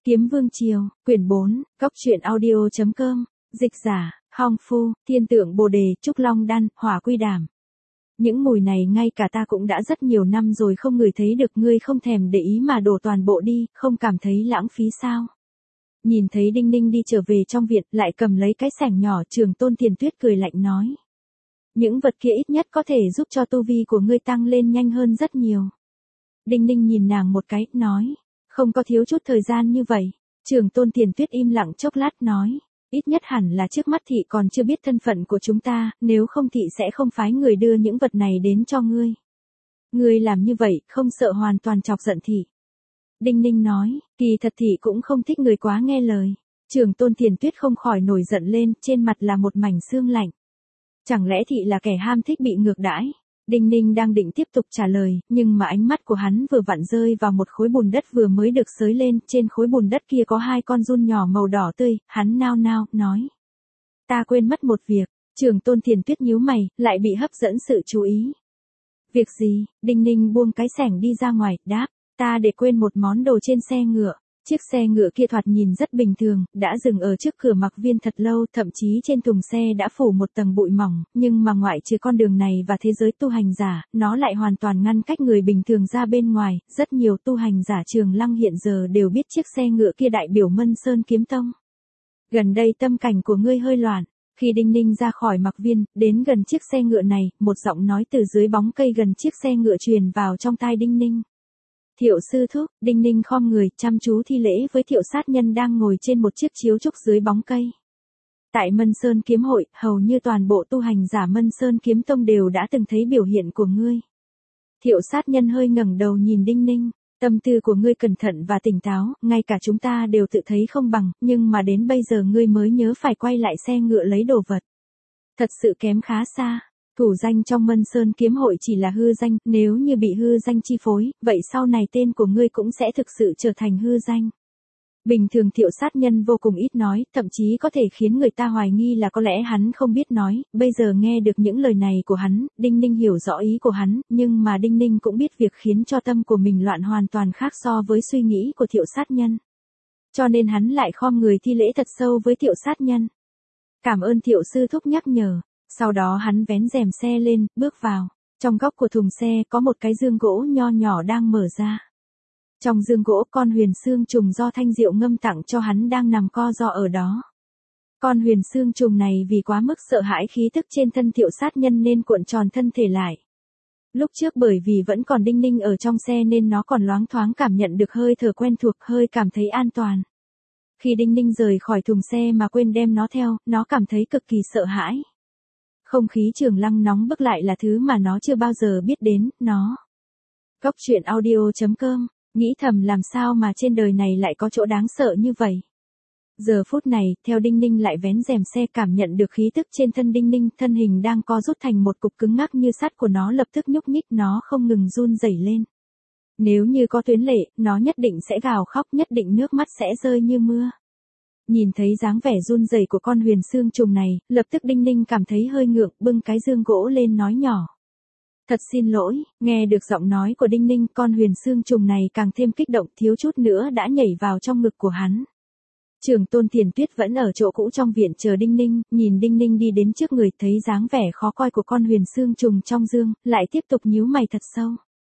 Kiếm Vương Triều, quyển 4, Góc truyện audio.com, dịch giả, Hong Phu, Thiên tượng Bồ đề, Trúc Long đan, Hỏa quy đàm. Những mùi này ngay cả ta cũng đã rất nhiều năm rồi không ngửi thấy được, ngươi không thèm để ý mà đổ toàn bộ đi, không cảm thấy lãng phí sao? Nhìn thấy Đinh Ninh đi trở về trong viện, lại cầm lấy cái xẻng nhỏ, Trường Tôn Tiền Tuyết cười lạnh nói. Những vật kia ít nhất có thể giúp cho tu vi của ngươi tăng lên nhanh hơn rất nhiều. Đinh Ninh nhìn nàng một cái, nói. Không có thiếu chút thời gian như vậy. Trường Tôn Tiền Tuyết im lặng chốc lát nói. Ít nhất hẳn là trước mắt thị còn chưa biết thân phận của chúng ta, nếu không thị sẽ không phái người đưa những vật này đến cho ngươi. Ngươi làm như vậy, không sợ hoàn toàn chọc giận thị. Đinh Ninh nói, kỳ thật thị cũng không thích người quá nghe lời. Trường Tôn Tiền Tuyết không khỏi nổi giận lên, trên mặt là một mảnh xương lạnh. Chẳng lẽ thị là kẻ ham thích bị ngược đãi? Đinh Ninh đang định tiếp tục trả lời, nhưng mà ánh mắt của hắn vừa vặn rơi vào một khối bùn đất vừa mới được xới lên, trên khối bùn đất kia có 2 con giun nhỏ màu đỏ tươi, hắn nao nao, nói. Ta quên mất một việc. Trường Tôn Tiền Tuyết nhíu mày, lại bị hấp dẫn sự chú ý. Việc gì? Đinh Ninh buông cái xẻng đi ra ngoài, đáp, ta để quên một món đồ trên xe ngựa. Chiếc xe ngựa kia thoạt nhìn rất bình thường, đã dừng ở trước cửa Mặc Viên thật lâu, thậm chí trên thùng xe đã phủ một tầng bụi mỏng, nhưng mà ngoại trừ con đường này và thế giới tu hành giả, nó lại hoàn toàn ngăn cách người bình thường ra bên ngoài. Rất nhiều tu hành giả Trường Lăng hiện giờ đều biết chiếc xe ngựa kia đại biểu Mân Sơn Kiếm Tông. Gần đây tâm cảnh của ngươi hơi loạn. Khi Đinh Ninh ra khỏi Mặc Viên, đến gần chiếc xe ngựa này, một giọng nói từ dưới bóng cây gần chiếc xe ngựa truyền vào trong tai Đinh Ninh. Thiệu sư thúc. Đinh Ninh khom người, chăm chú thi lễ với Thiệu sát nhân đang ngồi trên một chiếc chiếu trúc dưới bóng cây. Tại Mân Sơn Kiếm Hội, hầu như toàn bộ tu hành giả Mân Sơn Kiếm Tông đều đã từng thấy biểu hiện của ngươi. Thiệu sát nhân hơi ngẩng đầu nhìn Đinh Ninh, tâm tư của ngươi cẩn thận và tỉnh táo, ngay cả chúng ta đều tự thấy không bằng, nhưng mà đến bây giờ ngươi mới nhớ phải quay lại xe ngựa lấy đồ vật. Thật sự kém khá xa. Thủ danh trong Mân Sơn Kiếm Hội chỉ là hư danh, nếu như bị hư danh chi phối, vậy sau này tên của ngươi cũng sẽ thực sự trở thành hư danh. Bình thường Thiệu sát nhân vô cùng ít nói, thậm chí có thể khiến người ta hoài nghi là có lẽ hắn không biết nói, bây giờ nghe được những lời này của hắn, Đinh Ninh hiểu rõ ý của hắn, nhưng mà Đinh Ninh cũng biết việc khiến cho tâm của mình loạn hoàn toàn khác so với suy nghĩ của Thiệu sát nhân. Cho nên hắn lại khom người thi lễ thật sâu với Thiệu sát nhân. Cảm ơn Thiệu sư thúc nhắc nhở. Sau đó hắn vén rèm xe lên, bước vào. Trong góc của thùng xe có một cái dương gỗ nho nhỏ đang mở ra. Trong dương gỗ con huyền xương trùng do Thanh Diệu ngâm tặng cho hắn đang nằm co ro ở đó. Con huyền xương trùng này vì quá mức sợ hãi khí tức trên thân Thiệu sát nhân nên cuộn tròn thân thể lại. Lúc trước bởi vì vẫn còn Đinh Ninh ở trong xe nên nó còn loáng thoáng cảm nhận được hơi thở quen thuộc, hơi cảm thấy an toàn. Khi Đinh Ninh rời khỏi thùng xe mà quên đem nó theo, nó cảm thấy cực kỳ sợ hãi. Không khí Trường Lăng nóng bức lại là thứ mà nó chưa bao giờ biết đến, nó. Góc truyện audio.com, nghĩ thầm làm sao mà trên đời này lại có chỗ đáng sợ như vậy. Giờ phút này, theo Đinh Ninh lại vén rèm xe cảm nhận được khí tức trên thân Đinh Ninh, thân hình đang co rút thành một cục cứng ngắc như sắt của nó lập tức nhúc nhích, nó không ngừng run rẩy lên. Nếu như có tuyến lệ, nó nhất định sẽ gào khóc, nhất định nước mắt sẽ rơi như mưa. Nhìn thấy dáng vẻ run rẩy của con huyền xương trùng này, lập tức Đinh Ninh cảm thấy hơi ngượng, bưng cái dương gỗ lên nói nhỏ. Thật xin lỗi. Nghe được giọng nói của Đinh Ninh, con huyền xương trùng này càng thêm kích động, thiếu chút nữa đã nhảy vào trong ngực của hắn. Trường Tôn Tiền Tuyết vẫn ở chỗ cũ trong viện chờ Đinh Ninh, nhìn Đinh Ninh đi đến trước người, thấy dáng vẻ khó coi của con huyền xương trùng trong dương, lại tiếp tục nhíu mày thật sâu.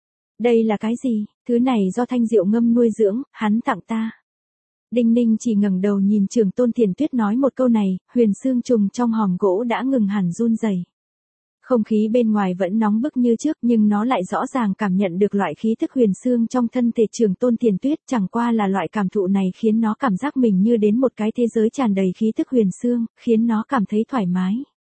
Đây là cái gì? Thứ này do Thanh Diệu ngâm nuôi dưỡng, hắn tặng ta. Đinh Ninh chỉ ngẩng đầu nhìn Trường Tôn Tiền Tuyết nói một câu này, huyền xương trùng trong hòm gỗ đã ngừng hẳn run rẩy. Không khí bên ngoài vẫn nóng bức như trước nhưng nó lại rõ ràng cảm nhận được loại khí thức huyền xương trong thân thể Trường Tôn Tiền Tuyết, chẳng qua là loại cảm thụ này khiến nó cảm giác mình như đến một cái thế giới tràn đầy khí thức huyền xương, khiến nó cảm thấy thoải mái.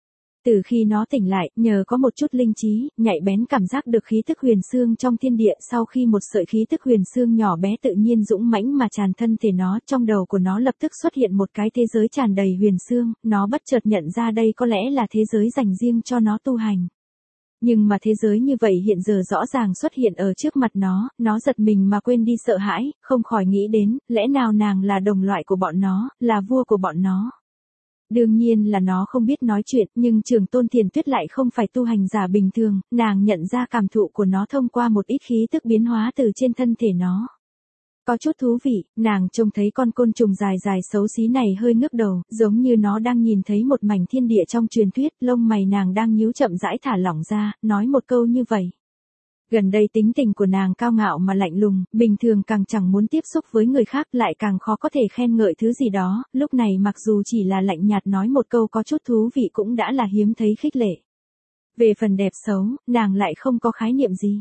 Từ khi nó tỉnh lại, nhờ có một chút linh trí, nhạy bén cảm giác được khí tức huyền xương trong thiên địa, sau khi một sợi khí tức huyền xương nhỏ bé tự nhiên dũng mãnh mà tràn thân thể nó, trong đầu của nó lập tức xuất hiện một cái thế giới tràn đầy huyền xương, nó bất chợt nhận ra đây có lẽ là thế giới dành riêng cho nó tu hành. Nhưng mà thế giới như vậy hiện giờ rõ ràng xuất hiện ở trước mặt nó giật mình mà quên đi sợ hãi, không khỏi nghĩ đến, lẽ nào nàng là đồng loại của bọn nó, là vua của bọn nó. Đương nhiên là nó không biết nói chuyện, nhưng Trường Tôn Tiền Tuyết lại không phải tu hành giả bình thường, nàng nhận ra cảm thụ của nó thông qua một ít khí tức biến hóa từ trên thân thể nó. Có chút thú vị, nàng trông thấy con côn trùng dài dài xấu xí này hơi ngước đầu, giống như nó đang nhìn thấy một mảnh thiên địa trong truyền thuyết, lông mày nàng đang nhíu chậm rãi thả lỏng ra, nói một câu như vậy. Gần đây tính tình của nàng cao ngạo mà lạnh lùng, bình thường càng chẳng muốn tiếp xúc với người khác lại càng khó có thể khen ngợi thứ gì đó, lúc này mặc dù chỉ là lạnh nhạt nói một câu có chút thú vị cũng đã là hiếm thấy khích lệ. Về phần đẹp xấu, nàng lại không có khái niệm gì.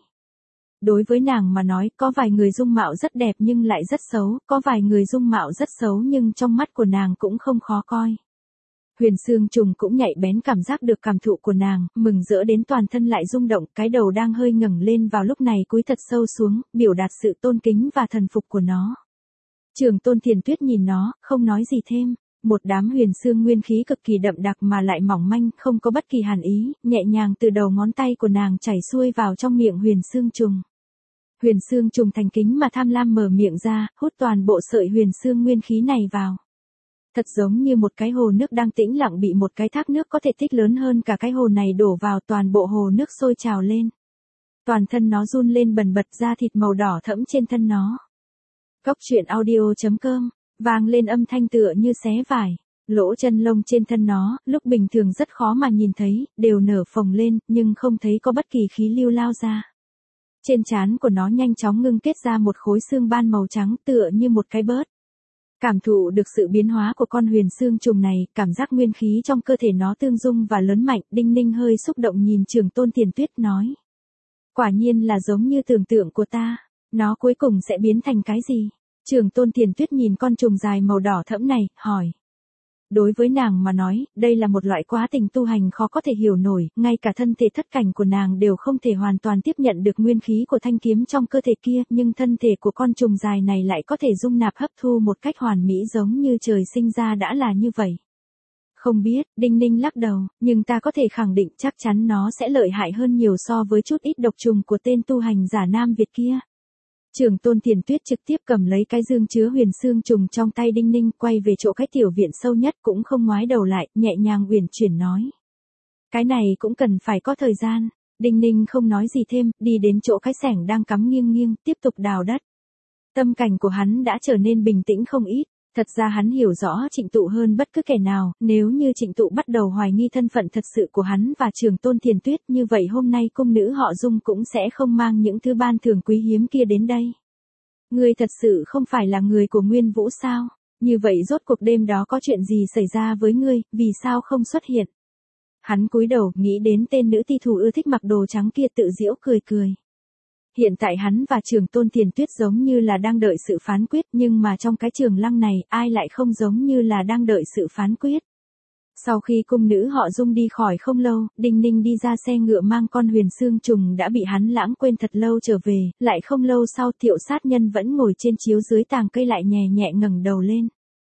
Đối với nàng mà nói, có vài người dung mạo rất đẹp nhưng lại rất xấu, có vài người dung mạo rất xấu nhưng trong mắt của nàng cũng không khó coi. Huyền Xương Trùng cũng nhạy bén cảm giác được cảm thụ của nàng, mừng rỡ đến toàn thân lại rung động, cái đầu đang hơi ngẩng lên vào lúc này cúi thật sâu xuống, biểu đạt sự tôn kính và thần phục của nó. Trường Tôn Thiền Tuyết nhìn nó, không nói gì thêm. Một đám huyền xương nguyên khí cực kỳ đậm đặc mà lại mỏng manh, không có bất kỳ hàn ý, nhẹ nhàng từ đầu ngón tay của nàng chảy xuôi vào trong miệng huyền xương trùng. Huyền xương trùng thành kính mà tham lam mở miệng ra, hút toàn bộ sợi huyền xương nguyên khí này vào. Thật giống như một cái hồ nước đang tĩnh lặng bị một cái thác nước có thể tích lớn hơn cả cái hồ này đổ vào, toàn bộ hồ nước sôi trào lên. Toàn thân nó run lên bần bật, da thịt màu đỏ thẫm trên thân nó. Góc truyện audio.com, vang lên âm thanh tựa như xé vải. Lỗ chân lông trên thân nó, lúc bình thường rất khó mà nhìn thấy, đều nở phồng lên, nhưng không thấy có bất kỳ khí lưu lao ra. Trên trán của nó nhanh chóng ngưng kết ra một khối xương ban màu trắng tựa như một cái bớt. Cảm thụ được sự biến hóa của con huyền xương trùng này, cảm giác nguyên khí trong cơ thể nó tương dung và lớn mạnh, Đinh Ninh hơi xúc động nhìn Trường Tôn Thiền Tuyết nói. Quả nhiên là giống như tưởng tượng của ta, nó cuối cùng sẽ biến thành cái gì? Trường Tôn Thiền Tuyết nhìn con trùng dài màu đỏ thẫm này, hỏi. Đối với nàng mà nói, đây là một loại quá trình tu hành khó có thể hiểu nổi, ngay cả thân thể thất cảnh của nàng đều không thể hoàn toàn tiếp nhận được nguyên khí của thanh kiếm trong cơ thể kia, nhưng thân thể của con trùng dài này lại có thể dung nạp hấp thu một cách hoàn mỹ giống như trời sinh ra đã là như vậy. Không biết, Đinh Ninh lắc đầu, nhưng ta có thể khẳng định chắc chắn nó sẽ lợi hại hơn nhiều so với chút ít độc trùng của tên tu hành giả Nam Việt kia. Trường Tôn Thiền Tuyết trực tiếp cầm lấy cái dương chứa huyền xương trùng trong tay Đinh Ninh, quay về chỗ cái tiểu viện sâu nhất, cũng không ngoái đầu lại, nhẹ nhàng uyển chuyển nói. Cái này cũng cần phải có thời gian. Đinh Ninh không nói gì thêm, đi đến chỗ cái xẻng đang cắm nghiêng nghiêng, tiếp tục đào đất. Tâm cảnh của hắn đã trở nên bình tĩnh không ít. Thật ra hắn hiểu rõ Trịnh Tụ hơn bất cứ kẻ nào, nếu như Trịnh Tụ bắt đầu hoài nghi thân phận thật sự của hắn và Trường Tôn Thiền Tuyết, như vậy hôm nay cung nữ họ Dung cũng sẽ không mang những thứ ban thưởng quý hiếm kia đến đây. Ngươi thật sự không phải là người của Nguyên Vũ sao? Như vậy rốt cuộc đêm đó có chuyện gì xảy ra với ngươi, vì sao không xuất hiện? Hắn cúi đầu, nghĩ đến tên nữ ti thủ ưa thích mặc đồ trắng kia, tự giễu cười cười. Hiện tại hắn và Trường Tôn Thiền Tuyết giống như là đang đợi sự phán quyết, nhưng mà trong cái trường lăng này, ai lại không giống như là đang đợi sự phán quyết. Sau khi cung nữ họ Dung đi khỏi không lâu, Đinh Ninh đi ra xe ngựa mang con huyền xương trùng đã bị hắn lãng quên thật lâu trở về, lại không lâu sau Thiệu Sát Nhân vẫn ngồi trên chiếu dưới tàng cây lại nhẹ nhẹ ngẩng đầu lên.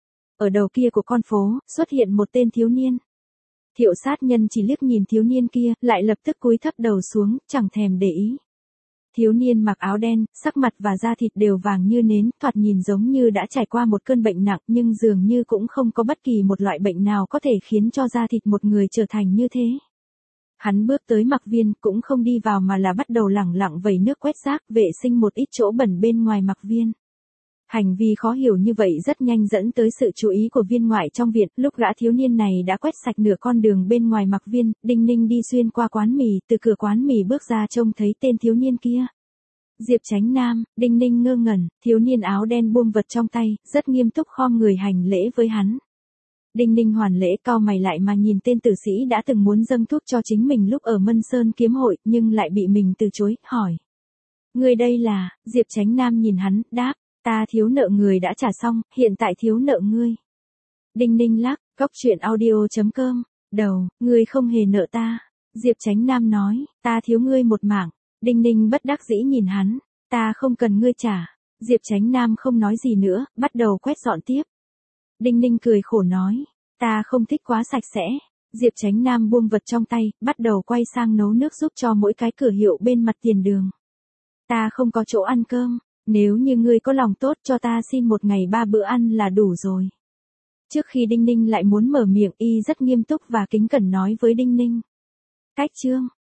Ở đầu kia của con phố, xuất hiện một tên thiếu niên. Thiệu Sát Nhân chỉ liếc nhìn thiếu niên kia, lại lập tức cúi thấp đầu xuống, chẳng thèm để ý. Thiếu niên mặc áo đen, sắc mặt và da thịt đều vàng như nến, thoạt nhìn giống như đã trải qua một cơn bệnh nặng, nhưng dường như cũng không có bất kỳ một loại bệnh nào có thể khiến cho da thịt một người trở thành như thế. Hắn bước tới mặc viên, cũng không đi vào mà là bắt đầu lẳng lặng vẩy nước quét rác, vệ sinh một ít chỗ bẩn bên ngoài mặc viên. Hành vi khó hiểu như vậy rất nhanh dẫn tới sự chú ý của viên ngoại trong viện, lúc gã thiếu niên này đã quét sạch nửa con đường bên ngoài mặc viên, Đinh Ninh đi xuyên qua quán mì, từ cửa quán mì bước ra trông thấy tên thiếu niên kia. Diệp Chánh Nam, Đinh Ninh ngơ ngẩn, thiếu niên áo đen buông vật trong tay, rất nghiêm túc khom người hành lễ với hắn. Đinh Ninh hoàn lễ, cau mày lại mà nhìn tên tử sĩ đã từng muốn dâng thuốc cho chính mình lúc ở Mân Sơn kiếm hội, nhưng lại bị mình từ chối, hỏi. Người đây là, Diệp Chánh Nam nhìn hắn, đáp. Ta thiếu nợ người đã trả xong, hiện tại thiếu nợ ngươi. Đinh Ninh lắc, góc truyện audio.com, đầu, ngươi không hề nợ ta. Diệp Chánh Nam nói, ta thiếu ngươi một mảng. Đinh Ninh bất đắc dĩ nhìn hắn, ta không cần ngươi trả. Diệp Chánh Nam không nói gì nữa, bắt đầu quét dọn tiếp. Đinh Ninh cười khổ nói, ta không thích quá sạch sẽ. Diệp Chánh Nam buông vật trong tay, bắt đầu quay sang nấu nước giúp cho mỗi cái cửa hiệu bên mặt tiền đường. Ta không có chỗ ăn cơm. Nếu như ngươi có lòng tốt cho ta xin một ngày 3 bữa ăn là đủ rồi. Trước khi Đinh Ninh lại muốn mở miệng, y rất nghiêm túc và kính cẩn nói với Đinh Ninh. Cách chương.